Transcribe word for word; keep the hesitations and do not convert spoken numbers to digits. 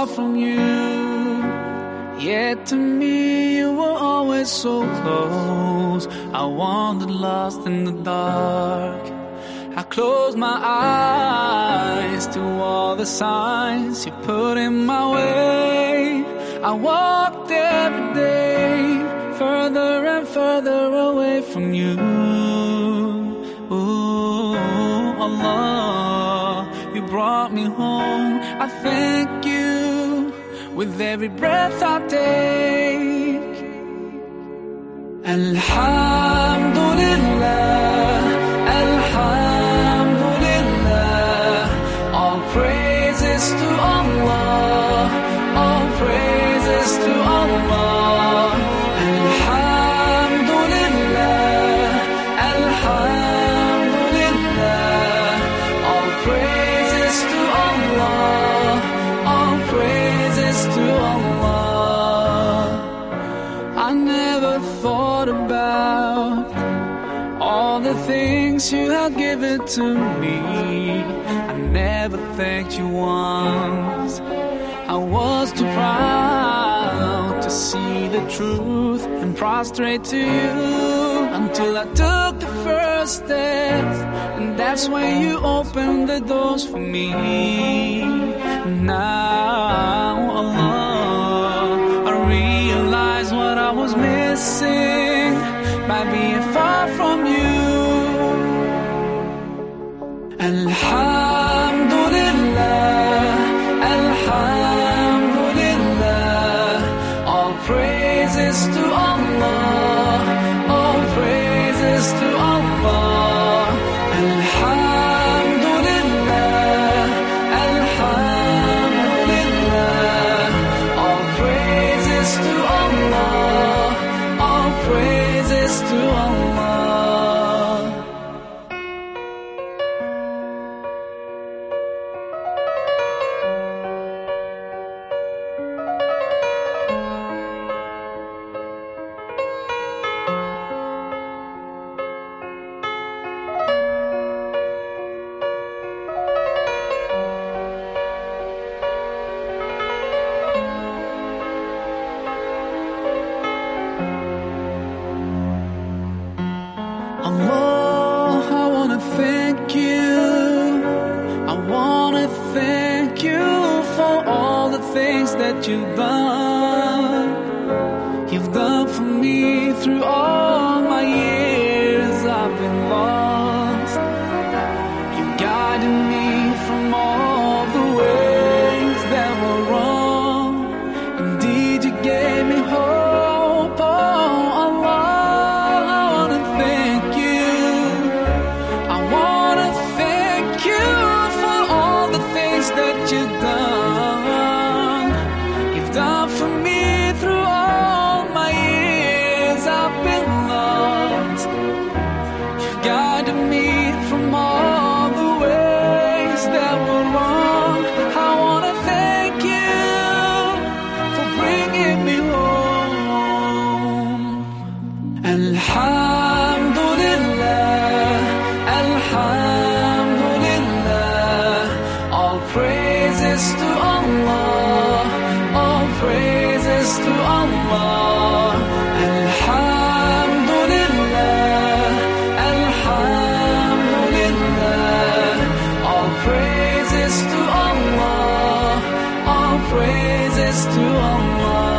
far from you, yet to me you were always so close. I wandered lost in the dark. I closed my eyes to all the signs you put in my way. I walked every day further and further away from you. Ooh, Allah, you brought me home. I thank you with every breath I take. Alhamdulillah, Alhamdulillah, all praises to Allah, all praises to Allah. Alhamdulillah, Alhamdulillah, all praises to Allah, all praises to Allah. I never thought about all the things you had given to me. I never thanked you once. I was too proud to see the truth and prostrate to you, until I took the first step, and that's when you opened the doors for me. Now, Allah, I realize what I was missing by being far from you. Alhamdulillah, Alhamdulillah, all praises to Allah, all praises to Allah. Alhamdulillah, Alhamdulillah, all praises to Allah, all praises to Allah. Allah, I wanna thank you. I wanna thank you for all the things that you've done. You've done for me through all my years I've been lost. You guided me from all the ways that were wrong. Indeed, you gave me hope. Oh, Allah, I wanna thank you. I wanna thank you for all the things that you've done. You've done for me through all my years I've been lost. You guided me from all the ways that were wrong. I wanna thank you for bringing me home. Alhamdulillah, Alhamdulillah, all praises to Allah, all praises to Allah. Alhamdulillah, Alhamdulillah, all praises to Allah, all praises to Allah.